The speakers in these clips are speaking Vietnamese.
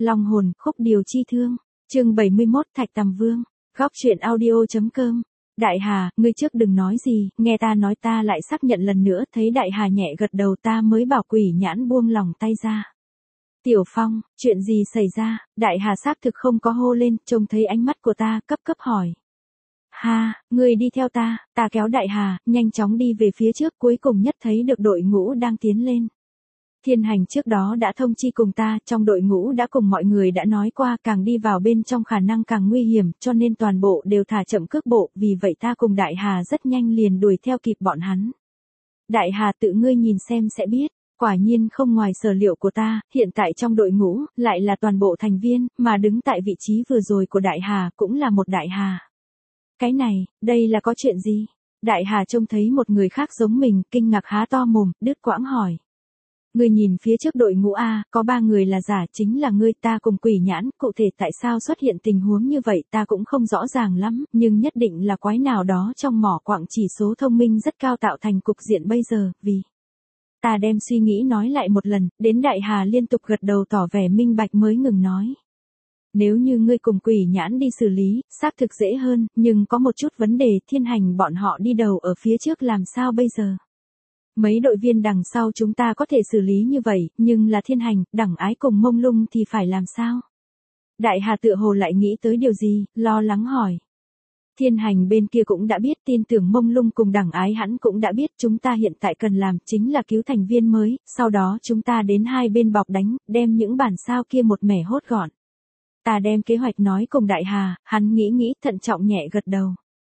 Long hồn, khúc điều chi thương. Chương 71, Thạch Tầm Vương. Góc truyện audio.com. Đại Hà, ngươi trước đừng nói gì, nghe ta nói, ta lại xác nhận lần nữa. Thấy Đại Hà nhẹ gật đầu, ta mới bảo Quỷ Nhãn buông lòng tay ra. Tiểu Phong, chuyện gì xảy ra? Đại Hà xác thực không có hô lên, trông thấy ánh mắt của ta, cấp hỏi. Ha, ngươi đi theo ta. Ta kéo Đại Hà, nhanh chóng đi về phía trước, cuối cùng nhất thấy được đội ngũ đang tiến lên. Thiên Hành trước đó đã thông chi cùng ta, trong đội ngũ đã cùng mọi người đã nói qua, càng đi vào bên trong khả năng càng nguy hiểm, cho nên toàn bộ đều thả chậm cước bộ, vì vậy ta cùng Đại Hà rất nhanh liền đuổi theo kịp bọn hắn. Đại Hà, tự ngươi nhìn xem sẽ biết. Quả nhiên không ngoài sở liệu của ta, hiện tại trong đội ngũ, lại là toàn bộ thành viên, mà đứng tại vị trí vừa rồi của Đại Hà cũng là một Đại Hà. Cái này, đây là có chuyện gì? Đại Hà trông thấy một người khác giống mình, kinh ngạc há to mồm, đứt quãng hỏi. Ngươi nhìn phía trước đội ngũ A, có 3 người là giả, chính là ngươi. Ta cùng Quỷ Nhãn, cụ thể tại sao xuất hiện tình huống như vậy ta cũng không rõ ràng lắm, nhưng nhất định là quái nào đó trong mỏ quặng chỉ số thông minh rất cao tạo thành cục diện bây giờ, vì... Ta đem suy nghĩ nói lại một lần, đến Đại Hà liên tục gật đầu tỏ vẻ minh bạch mới ngừng nói. Nếu như ngươi cùng Quỷ Nhãn đi xử lý, xác thực dễ hơn, nhưng có một chút vấn đề, Thiên Hành bọn họ đi đầu ở phía trước làm sao bây giờ? Mấy đội viên đằng sau chúng ta có thể xử lý như vậy, nhưng là Thiên Hành, Đẳng Ái cùng Mông Lung thì phải làm sao? Đại Hà tựa hồ lại nghĩ tới điều gì, lo lắng hỏi. Thiên Hành bên kia cũng đã biết, tin tưởng Mông Lung cùng Đẳng Ái hắn cũng đã biết, chúng ta hiện tại cần làm chính là cứu thành viên mới, sau đó chúng ta đến hai bên bọc đánh, đem những bản sao kia một mẻ hốt gọn. Ta đem kế hoạch nói cùng Đại Hà, hắn nghĩ thận trọng nhẹ gật đầu.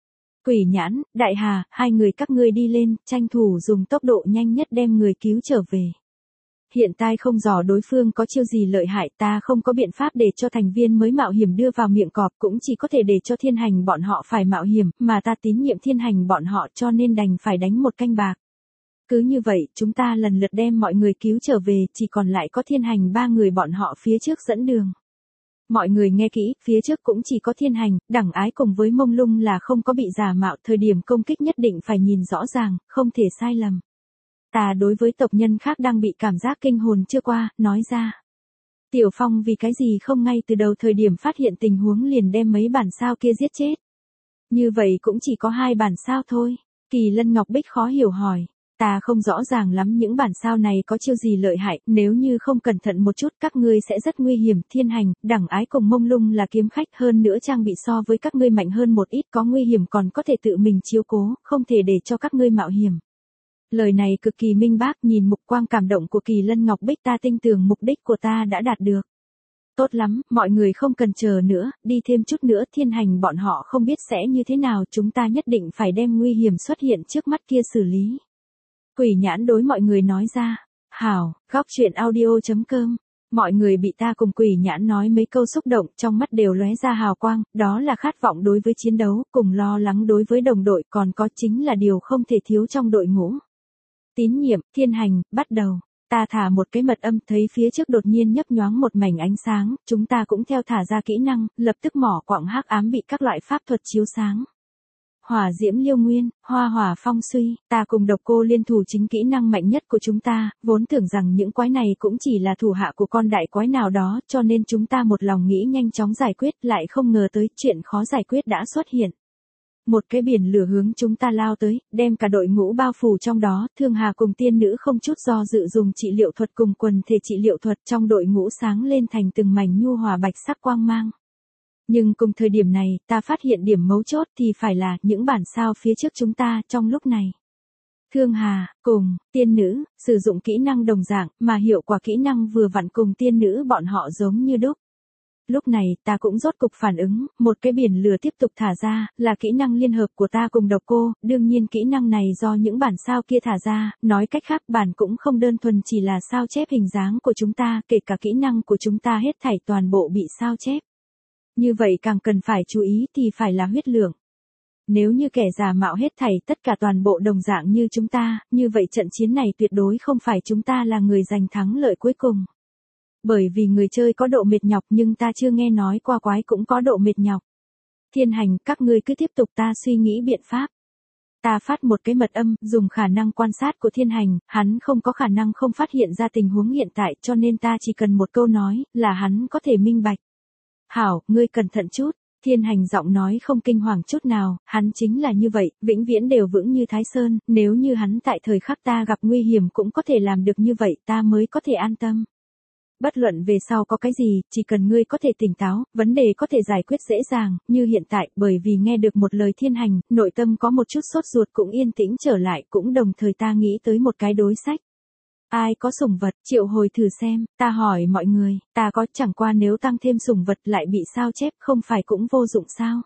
Quỷ Nhãn, Đại Hà, hai người các ngươi đi lên, tranh thủ dùng tốc độ nhanh nhất đem người cứu trở về. Hiện tại không rõ đối phương có chiêu gì lợi hại, ta không có biện pháp để cho thành viên mới mạo hiểm đưa vào miệng cọp, cũng chỉ có thể để cho Thiên Hành bọn họ phải mạo hiểm, mà ta tín nhiệm Thiên Hành bọn họ cho nên đành phải đánh một canh bạc. Cứ như vậy, chúng ta lần lượt đem mọi người cứu trở về, chỉ còn lại có Thiên Hành 3 người bọn họ phía trước dẫn đường. Mọi người nghe kỹ, phía trước cũng chỉ có Thiên Hành, Đẳng Ái cùng với Mông Lung là không có bị giả mạo, thời điểm công kích nhất định phải nhìn rõ ràng, không thể sai lầm. Ta đối với tộc nhân khác đang bị cảm giác kinh hồn chưa qua, nói ra. Tiểu Phong vì cái gì không ngay từ đầu thời điểm phát hiện tình huống liền đem mấy bản sao kia giết chết. Như vậy cũng chỉ có 2 bản sao thôi. Kỳ Lân Ngọc Bích khó hiểu hỏi. Ta không rõ ràng lắm những bản sao này có chiêu gì lợi hại, nếu như không cẩn thận một chút các ngươi sẽ rất nguy hiểm. Thiên Hành, Đẳng Ái cùng Mông Lung là kiếm khách, hơn nữa trang bị so với các ngươi mạnh hơn một ít, có nguy hiểm còn có thể tự mình chiếu cố, không thể để cho các ngươi mạo hiểm. Lời này cực kỳ minh bác, nhìn mục quang cảm động của Kỳ Lân Ngọc Bích ta tin tưởng mục đích của ta đã đạt được. Tốt lắm, mọi người không cần chờ nữa, đi thêm chút nữa, Thiên Hành bọn họ không biết sẽ như thế nào, chúng ta nhất định phải đem nguy hiểm xuất hiện trước mắt kia xử lý. Quỷ Nhãn đối mọi người nói ra. Hảo, góc truyện audio.com. Mọi người bị ta cùng Quỷ Nhãn nói mấy câu xúc động, trong mắt đều lóe ra hào quang, đó là khát vọng đối với chiến đấu, cùng lo lắng đối với đồng đội, còn có chính là điều không thể thiếu trong đội ngũ. Tín nhiệm, Thiên Hành, bắt đầu. Ta thả một cái mật âm, thấy phía trước đột nhiên nhấp nhoáng một mảnh ánh sáng, chúng ta cũng theo thả ra kỹ năng, lập tức mỏ quặng hắc ám bị các loại pháp thuật chiếu sáng. Hỏa diễm liêu nguyên, hoa hỏa phong suy, ta cùng Độc Cô liên thủ chính kỹ năng mạnh nhất của chúng ta, vốn tưởng rằng những quái này cũng chỉ là thủ hạ của con đại quái nào đó, cho nên chúng ta một lòng nghĩ nhanh chóng giải quyết, lại không ngờ tới chuyện khó giải quyết đã xuất hiện. Một cái biển lửa hướng chúng ta lao tới, đem cả đội ngũ bao phủ trong đó, Thương Hà cùng tiên nữ không chút do dự dùng trị liệu thuật cùng quần thể trị liệu thuật, trong đội ngũ sáng lên thành từng mảnh nhu hòa bạch sắc quang mang. Nhưng cùng thời điểm này, ta phát hiện điểm mấu chốt thì phải là những bản sao phía trước chúng ta trong lúc này. Thương Hà, cùng, tiên nữ, sử dụng kỹ năng đồng dạng, mà hiệu quả kỹ năng vừa vặn cùng tiên nữ bọn họ giống như đúc. Lúc này, ta cũng rốt cục phản ứng, một cái biển lửa tiếp tục thả ra, là kỹ năng liên hợp của ta cùng Độc Cô, đương nhiên kỹ năng này do những bản sao kia thả ra, nói cách khác bản cũng không đơn thuần chỉ là sao chép hình dáng của chúng ta, kể cả kỹ năng của chúng ta hết thảy toàn bộ bị sao chép. Như vậy càng cần phải chú ý thì phải là huyết lượng. Nếu như kẻ giả mạo hết thảy tất cả toàn bộ đồng dạng như chúng ta, như vậy trận chiến này tuyệt đối không phải chúng ta là người giành thắng lợi cuối cùng. Bởi vì người chơi có độ mệt nhọc nhưng ta chưa nghe nói qua quái cũng có độ mệt nhọc. Thiên Hành, các ngươi cứ tiếp tục ta suy nghĩ biện pháp. Ta phát một cái mật âm, dùng khả năng quan sát của Thiên Hành, hắn không có khả năng không phát hiện ra tình huống hiện tại cho nên ta chỉ cần một câu nói, là hắn có thể minh bạch. Hảo, ngươi cẩn thận chút. Thiên Hành giọng nói không kinh hoàng chút nào, hắn chính là như vậy, vĩnh viễn đều vững như Thái Sơn, nếu như hắn tại thời khắc ta gặp nguy hiểm cũng có thể làm được như vậy ta mới có thể an tâm. Bất luận về sau có cái gì, chỉ cần ngươi có thể tỉnh táo, vấn đề có thể giải quyết dễ dàng, như hiện tại, bởi vì nghe được một lời Thiên Hành, nội tâm có một chút sốt ruột cũng yên tĩnh trở lại, cũng đồng thời ta nghĩ tới một cái đối sách. Ai có sủng vật, triệu hồi thử xem, ta hỏi mọi người, ta có, chẳng qua nếu tăng thêm sủng vật lại bị sao chép, không phải cũng vô dụng sao?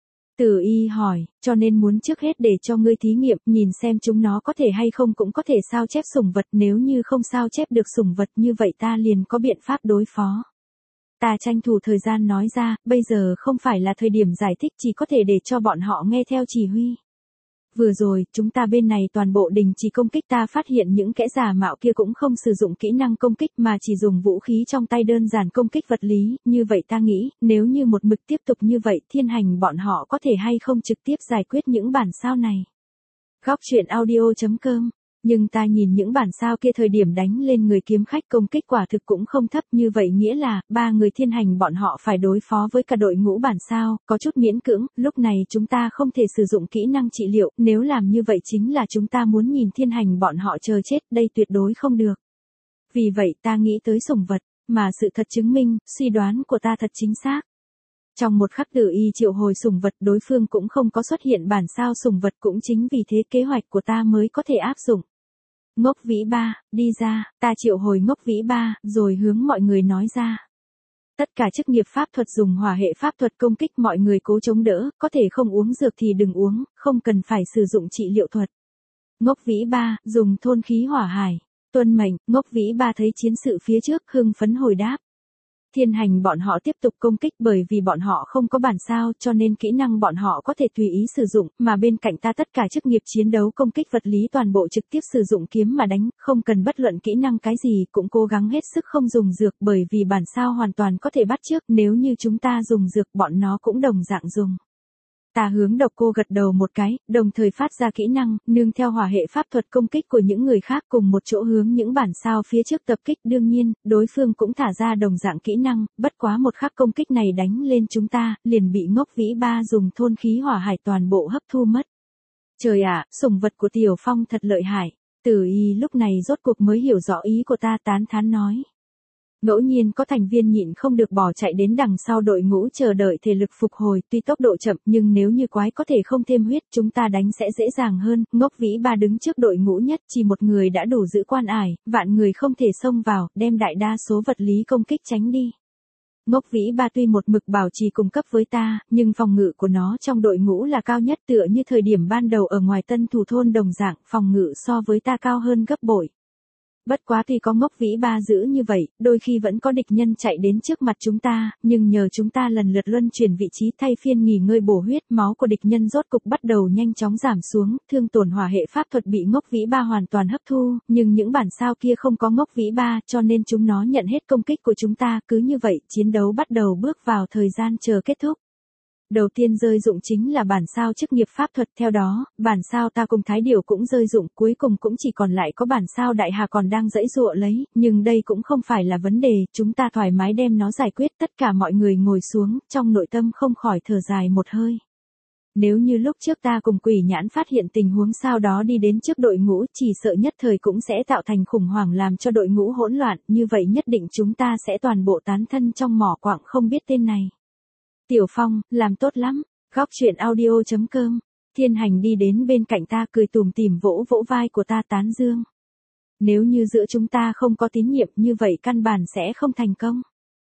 Tử Y hỏi, cho nên muốn trước hết để cho ngươi thí nghiệm, nhìn xem chúng nó có thể hay không cũng có thể sao chép sủng vật, nếu như không sao chép được sủng vật như vậy ta liền có biện pháp đối phó. Ta tranh thủ thời gian nói ra, bây giờ không phải là thời điểm giải thích, chỉ có thể để cho bọn họ nghe theo chỉ huy. Vừa rồi, chúng ta bên này toàn bộ đình chỉ công kích, ta phát hiện những kẻ giả mạo kia cũng không sử dụng kỹ năng công kích mà chỉ dùng vũ khí trong tay đơn giản công kích vật lý, như vậy ta nghĩ, nếu như một mực tiếp tục như vậy Thiên Hành bọn họ có thể hay không trực tiếp giải quyết những bản sao này. Góc truyện audio.com. Nhưng ta nhìn những bản sao kia thời điểm đánh lên người kiếm khách công kích quả thực cũng không thấp, như vậy nghĩa là, 3 người Thiên Hành bọn họ phải đối phó với cả đội ngũ bản sao, có chút miễn cưỡng, lúc này chúng ta không thể sử dụng kỹ năng trị liệu, nếu làm như vậy chính là chúng ta muốn nhìn Thiên Hành bọn họ chờ chết, đây tuyệt đối không được. Vì vậy ta nghĩ tới sủng vật, mà sự thật chứng minh, suy đoán của ta thật chính xác. Trong một khắc Tử Y triệu hồi sủng vật đối phương cũng không có xuất hiện bản sao sủng vật, cũng chính vì thế kế hoạch của ta mới có thể áp dụng. Ngốc Vĩ Ba, đi ra, ta triệu hồi Ngốc Vĩ Ba, rồi hướng mọi người nói ra. Tất cả chức nghiệp pháp thuật dùng hỏa hệ pháp thuật công kích, mọi người cố chống đỡ, có thể không uống dược thì đừng uống, không cần phải sử dụng trị liệu thuật. Ngốc Vĩ Ba, dùng thôn khí hỏa hải. Tuân mệnh, Ngốc Vĩ Ba thấy chiến sự phía trước, hưng phấn hồi đáp. Thiên Hành bọn họ tiếp tục công kích, bởi vì bọn họ không có bản sao cho nên kỹ năng bọn họ có thể tùy ý sử dụng, mà bên cạnh ta tất cả chức nghiệp chiến đấu công kích vật lý toàn bộ trực tiếp sử dụng kiếm mà đánh, không cần bất luận kỹ năng cái gì, cũng cố gắng hết sức không dùng dược, bởi vì bản sao hoàn toàn có thể bắt chước, nếu như chúng ta dùng dược bọn nó cũng đồng dạng dùng. Ta hướng Độc Cô gật đầu một cái, đồng thời phát ra kỹ năng, nương theo hỏa hệ pháp thuật công kích của những người khác cùng một chỗ hướng những bản sao phía trước tập kích, đương nhiên, đối phương cũng thả ra đồng dạng kỹ năng, bất quá một khắc công kích này đánh lên chúng ta, liền bị Ngốc Vĩ Ba dùng thôn khí hỏa hải toàn bộ hấp thu mất. Trời ạ, sủng vật của Tiểu Phong thật lợi hại. Tử Y lúc này rốt cuộc mới hiểu rõ ý của ta, tán thán nói. Ngẫu nhiên có thành viên nhịn không được bỏ chạy đến đằng sau đội ngũ chờ đợi thể lực phục hồi, tuy tốc độ chậm nhưng nếu như quái có thể không thêm huyết chúng ta đánh sẽ dễ dàng hơn. Ngốc Vĩ Ba đứng trước đội ngũ nhất, chỉ một người đã đủ giữ quan ải, vạn người không thể xông vào, đem đại đa số vật lý công kích tránh đi. Ngốc Vĩ Ba tuy một mực bảo trì cùng cấp với ta, nhưng phòng ngự của nó trong đội ngũ là cao nhất, tựa như thời điểm ban đầu ở ngoài Tân Thủ thôn đồng dạng, phòng ngự so với ta cao hơn gấp bội. Bất quá tuy có Ngốc Vĩ Ba giữ như vậy, đôi khi vẫn có địch nhân chạy đến trước mặt chúng ta, nhưng nhờ chúng ta lần lượt luân chuyển vị trí thay phiên nghỉ ngơi bổ huyết, máu của địch nhân rốt cục bắt đầu nhanh chóng giảm xuống, thương tổn hỏa hệ pháp thuật bị Ngốc Vĩ Ba hoàn toàn hấp thu, nhưng những bản sao kia không có Ngốc Vĩ Ba cho nên chúng nó nhận hết công kích của chúng ta, cứ như vậy, chiến đấu bắt đầu bước vào thời gian chờ kết thúc. Đầu tiên rơi dụng chính là bản sao chức nghiệp pháp thuật, theo đó, bản sao ta cùng Thái Điểu cũng rơi dụng, cuối cùng cũng chỉ còn lại có bản sao Đại Hà còn đang giãy giụa lấy, nhưng đây cũng không phải là vấn đề, chúng ta thoải mái đem nó giải quyết, tất cả mọi người ngồi xuống, trong nội tâm không khỏi thở dài một hơi. Nếu như lúc trước ta cùng Quỷ Nhãn phát hiện tình huống sau đó đi đến trước đội ngũ, chỉ sợ nhất thời cũng sẽ tạo thành khủng hoảng làm cho đội ngũ hỗn loạn, như vậy nhất định chúng ta sẽ toàn bộ tán thân trong mỏ quặng không biết tên này. Tiểu Phong, làm tốt lắm. Góc truyện audio.com. Thiên Hành đi đến bên cạnh ta cười tủm tỉm vỗ vỗ vai của ta tán dương. Nếu như giữa chúng ta không có tín nhiệm như vậy căn bản sẽ không thành công.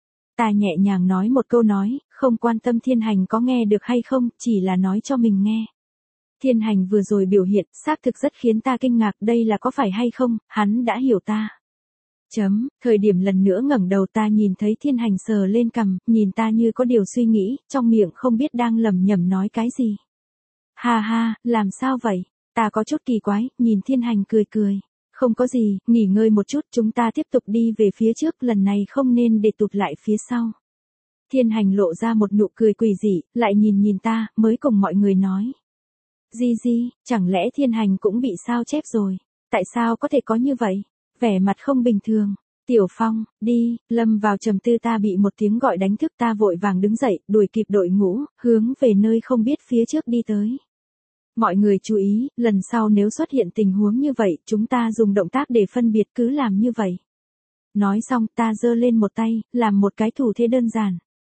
Ta nhẹ nhàng nói một câu nói, không quan tâm Thiên Hành có nghe được hay không, chỉ là nói cho mình nghe. Thiên Hành vừa rồi biểu hiện, xác thực rất khiến ta kinh ngạc, đây là có phải hay không, hắn đã hiểu ta. Thời điểm lần nữa ngẩng đầu ta nhìn thấy Thiên Hành sờ lên cằm, nhìn ta như có điều suy nghĩ, trong miệng không biết đang lẩm nhẩm nói cái gì. Ha ha, làm sao vậy? Ta có chút kỳ quái, nhìn Thiên Hành cười cười. Không có gì, nghỉ ngơi một chút, chúng ta tiếp tục đi về phía trước, lần này không nên để tụt lại phía sau. Thiên Hành lộ ra một nụ cười quỷ dị, lại nhìn ta, mới cùng mọi người nói. Di, chẳng lẽ Thiên Hành cũng bị sao chép rồi? Tại sao có thể có như vậy? Vẻ mặt không bình thường. Tiểu Phong, đi, lâm vào trầm tư. Ta bị một tiếng gọi đánh thức, ta vội vàng đứng dậy, đuổi kịp đội ngũ, hướng về nơi không biết phía trước đi tới. Mọi người chú ý, lần sau nếu xuất hiện tình huống như vậy, chúng ta dùng động tác để phân biệt, cứ làm như vậy. Nói xong, ta giơ lên một tay, làm một cái thủ thế đơn giản.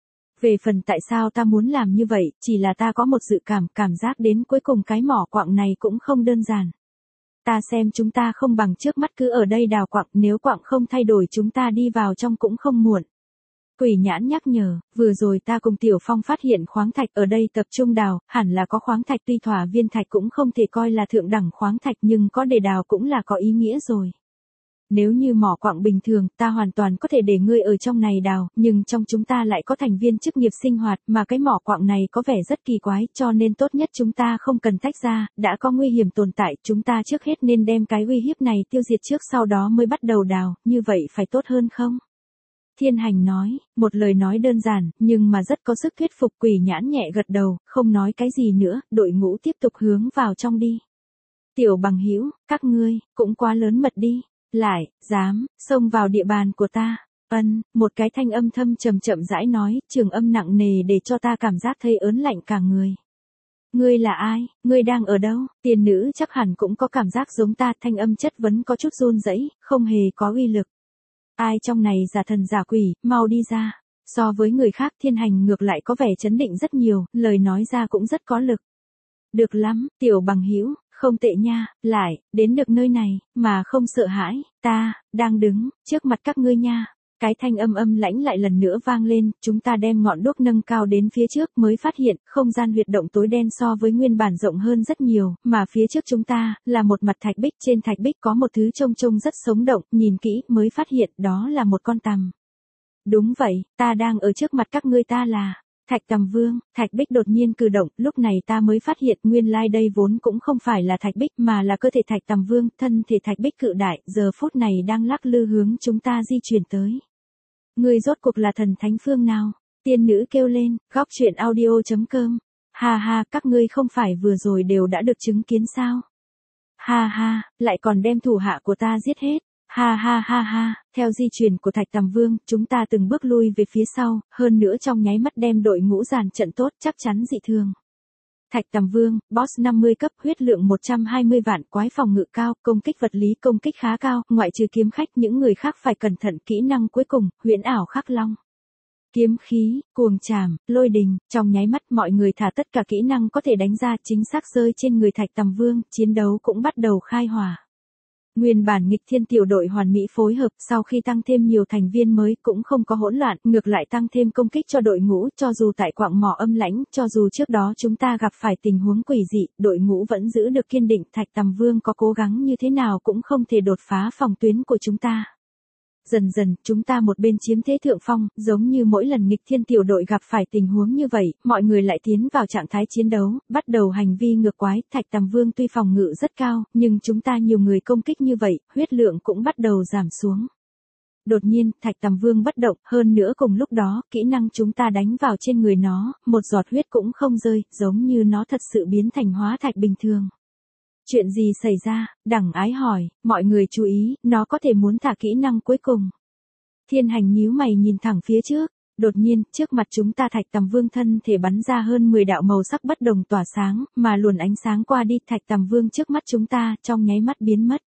Về phần tại sao ta muốn làm như vậy, chỉ là ta có một dự cảm giác đến cuối cùng cái mỏ quặng này cũng không đơn giản. Ta xem chúng ta không bằng trước mắt cứ ở đây đào quặng, nếu quặng không thay đổi chúng ta đi vào trong cũng không muộn. Quỷ Nhãn nhắc nhở, vừa rồi ta cùng Tiểu Phong phát hiện khoáng thạch ở đây tập trung đào, hẳn là có khoáng thạch, tuy Thỏa Viên thạch cũng không thể coi là thượng đẳng khoáng thạch nhưng có để đào cũng là có ý nghĩa rồi. Nếu như mỏ quặng bình thường, ta hoàn toàn có thể để ngươi ở trong này đào, nhưng trong chúng ta lại có thành viên chức nghiệp sinh hoạt, mà cái mỏ quặng này có vẻ rất kỳ quái, cho nên tốt nhất chúng ta không cần tách ra, đã có nguy hiểm tồn tại, chúng ta trước hết nên đem cái uy hiếp này tiêu diệt trước, sau đó mới bắt đầu đào, như vậy phải tốt hơn không? Thiên Hành nói, một lời nói đơn giản, nhưng mà rất có sức thuyết phục. Quỷ Nhãn nhẹ gật đầu, không nói cái gì nữa, đội ngũ tiếp tục hướng vào trong đi. Tiểu bằng hữu, các ngươi, cũng quá lớn mật đi. Lại, dám, xông vào địa bàn của ta. Một cái thanh âm thâm trầm chậm rãi nói, trường âm nặng nề để cho ta cảm giác thấy ớn lạnh cả người. Ngươi là ai, ngươi đang ở đâu? Tiên nữ chắc hẳn cũng có cảm giác giống ta, thanh âm chất vấn có chút run rẩy, không hề có uy lực. Ai trong này giả thần giả quỷ, mau đi ra. So với người khác, Thiên Hành ngược lại có vẻ trấn định rất nhiều, lời nói ra cũng rất có lực. Được lắm, tiểu bằng hữu, không tệ nha, lại, đến được nơi này, mà không sợ hãi, ta, đang đứng, trước mặt các ngươi nha. Cái thanh âm lãnh lại lần nữa vang lên, chúng ta đem ngọn đuốc nâng cao đến phía trước mới phát hiện, không gian huyệt động tối đen so với nguyên bản rộng hơn rất nhiều, mà phía trước chúng ta, là một mặt thạch bích, trên thạch bích có một thứ trông rất sống động, nhìn kỹ, mới phát hiện, đó là một con tằm. Đúng vậy, ta đang ở trước mặt các ngươi, ta là Thạch Tằm Vương. Thạch bích đột nhiên cử động, lúc này ta mới phát hiện nguyên lai đây vốn cũng không phải là thạch bích mà là cơ thể Thạch Tằm Vương, thân thể thạch bích cự đại, giờ phút này đang lắc lư hướng chúng ta di chuyển tới. Ngươi rốt cuộc là thần thánh phương nào? Tiên nữ kêu lên, góc truyện audio.com. Ha ha, các ngươi không phải vừa rồi đều đã được chứng kiến sao? Ha ha, lại còn đem thủ hạ của ta giết hết. Ha ha ha ha, theo di chuyển của Thạch Tằm Vương, chúng ta từng bước lui về phía sau, hơn nữa trong nháy mắt đem đội ngũ dàn trận tốt, chắc chắn dị thường. Thạch Tằm Vương, boss 50 cấp, huyết lượng 120 vạn, quái phòng ngự cao, công kích vật lý công kích khá cao, ngoại trừ kiếm khách những người khác phải cẩn thận. Kỹ năng cuối cùng, huyễn ảo khắc long. Kiếm khí, cuồng trảm, lôi đình, trong nháy mắt mọi người thả tất cả kỹ năng có thể đánh ra, chính xác rơi trên người Thạch Tằm Vương, chiến đấu cũng bắt đầu khai hỏa. Nguyên bản nghịch thiên tiểu đội hoàn mỹ phối hợp, sau khi tăng thêm nhiều thành viên mới cũng không có hỗn loạn, ngược lại tăng thêm công kích cho đội ngũ, cho dù tại quặng mỏ âm lãnh, cho dù trước đó chúng ta gặp phải tình huống quỷ dị, đội ngũ vẫn giữ được kiên định. Thạch Tằm Vương có cố gắng như thế nào cũng không thể đột phá phòng tuyến của chúng ta. Dần dần, chúng ta một bên chiếm thế thượng phong, giống như mỗi lần nghịch thiên tiểu đội gặp phải tình huống như vậy, mọi người lại tiến vào trạng thái chiến đấu, bắt đầu hành vi ngược quái. Thạch Tằm Vương tuy phòng ngự rất cao, nhưng chúng ta nhiều người công kích như vậy, huyết lượng cũng bắt đầu giảm xuống. Đột nhiên, Thạch Tằm Vương bất động, hơn nữa cùng lúc đó, kỹ năng chúng ta đánh vào trên người nó, một giọt huyết cũng không rơi, giống như nó thật sự biến thành hóa thạch bình thường. Chuyện gì xảy ra? Đẳng Ái hỏi, mọi người chú ý, nó có thể muốn thả kỹ năng cuối cùng. Thiên Hành nhíu mày nhìn thẳng phía trước, đột nhiên, trước mặt chúng ta Thạch Tằm Vương thân thể bắn ra hơn 10 đạo màu sắc bất đồng tỏa sáng, mà luồn ánh sáng qua đi, Thạch Tằm Vương trước mắt chúng ta, trong nháy mắt biến mất.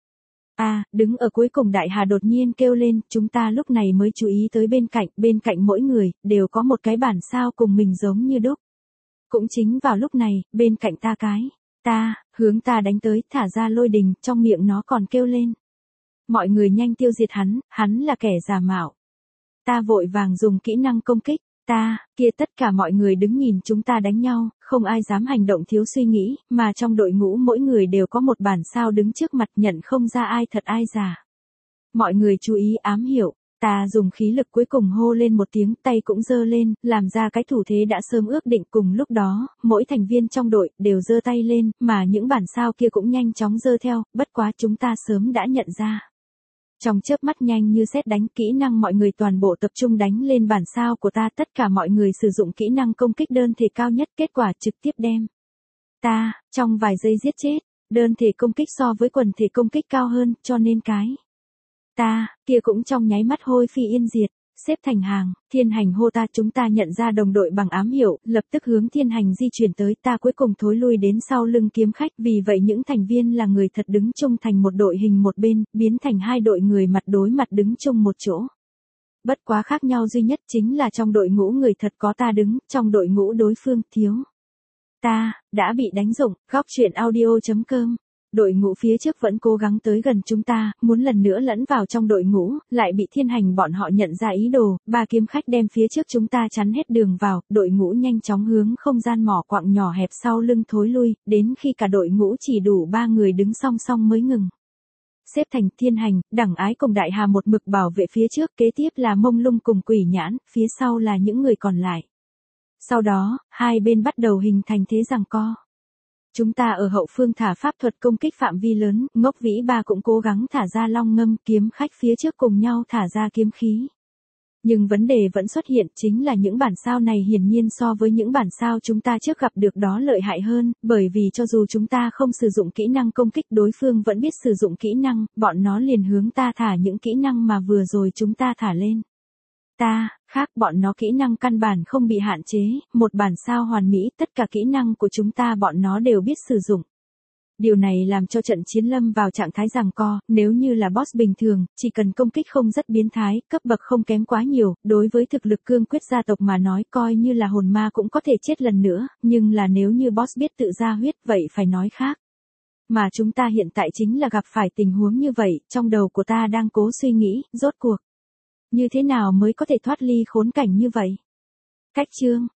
Đứng ở cuối cùng Đại Hà đột nhiên kêu lên, chúng ta lúc này mới chú ý tới bên cạnh mỗi người, đều có một cái bản sao cùng mình giống như đúc. Cũng chính vào lúc này, bên cạnh ta, hướng ta đánh tới, thả ra lôi đình, trong miệng nó còn kêu lên. Mọi người nhanh tiêu diệt hắn là kẻ giả mạo. Ta vội vàng dùng kỹ năng công kích, kia tất cả mọi người đứng nhìn chúng ta đánh nhau, không ai dám hành động thiếu suy nghĩ, mà trong đội ngũ mỗi người đều có một bản sao đứng trước mặt, nhận không ra ai thật ai giả. Mọi người chú ý ám hiểu. Ta dùng khí lực cuối cùng hô lên một tiếng, tay cũng giơ lên, làm ra cái thủ thế đã sớm ước định. Cùng lúc đó, mỗi thành viên trong đội đều giơ tay lên, mà những bản sao kia cũng nhanh chóng giơ theo, bất quá chúng ta sớm đã nhận ra. Trong chớp mắt nhanh như sét đánh, kỹ năng mọi người toàn bộ tập trung đánh lên bản sao của ta, tất cả mọi người sử dụng kỹ năng công kích đơn thể cao nhất, kết quả trực tiếp đem Ta, trong vài giây giết chết, đơn thể công kích so với quần thể công kích cao hơn, cho nên cái. Ta, kia cũng trong nháy mắt hôi phi yên diệt, xếp thành hàng, thiên hành hô ta chúng ta nhận ra đồng đội bằng ám hiệu, lập tức hướng thiên hành di chuyển tới ta cuối cùng thối lui đến sau lưng kiếm khách vì vậy những thành viên là người thật đứng chung thành một đội hình một bên, biến thành hai đội người mặt đối mặt đứng chung một chỗ. Bất quá khác nhau duy nhất chính là trong đội ngũ người thật có ta đứng, trong đội ngũ đối phương thiếu. Ta, đã bị đánh dụng, góc chuyện audio.com. Đội ngũ phía trước vẫn cố gắng tới gần chúng ta, muốn lần nữa lẫn vào trong đội ngũ, lại bị thiên hành bọn họ nhận ra ý đồ, ba kiếm khách đem phía trước chúng ta chắn hết đường vào, đội ngũ nhanh chóng hướng không gian mỏ quặng nhỏ hẹp sau lưng thối lui, đến khi cả đội ngũ chỉ đủ 3 người đứng song song mới ngừng. Xếp thành thiên hành, đẳng ái cùng đại hà một mực bảo vệ phía trước, kế tiếp là mông lung cùng quỷ nhãn, phía sau là những người còn lại. Sau đó, hai bên bắt đầu hình thành thế giằng co. Chúng ta ở hậu phương thả pháp thuật công kích phạm vi lớn, ngốc vĩ ba cũng cố gắng thả ra long ngâm kiếm khách phía trước cùng nhau thả ra kiếm khí. Nhưng vấn đề vẫn xuất hiện chính là những bản sao này hiển nhiên so với những bản sao chúng ta trước gặp được đó lợi hại hơn, bởi vì cho dù chúng ta không sử dụng kỹ năng công kích đối phương vẫn biết sử dụng kỹ năng, bọn nó liền hướng ta thả những kỹ năng mà vừa rồi chúng ta thả lên. Ta, khác bọn nó kỹ năng căn bản không bị hạn chế, một bản sao hoàn mỹ, tất cả kỹ năng của chúng ta bọn nó đều biết sử dụng. Điều này làm cho trận chiến lâm vào trạng thái giằng co, nếu như là boss bình thường, chỉ cần công kích không rất biến thái, cấp bậc không kém quá nhiều, đối với thực lực cương quyết gia tộc mà nói coi như là hồn ma cũng có thể chết lần nữa, nhưng là nếu như boss biết tự ra huyết vậy phải nói khác. Mà chúng ta hiện tại chính là gặp phải tình huống như vậy, trong đầu của ta đang cố suy nghĩ, rốt cuộc. Như thế nào mới có thể thoát ly khốn cảnh như vậy? Cách chương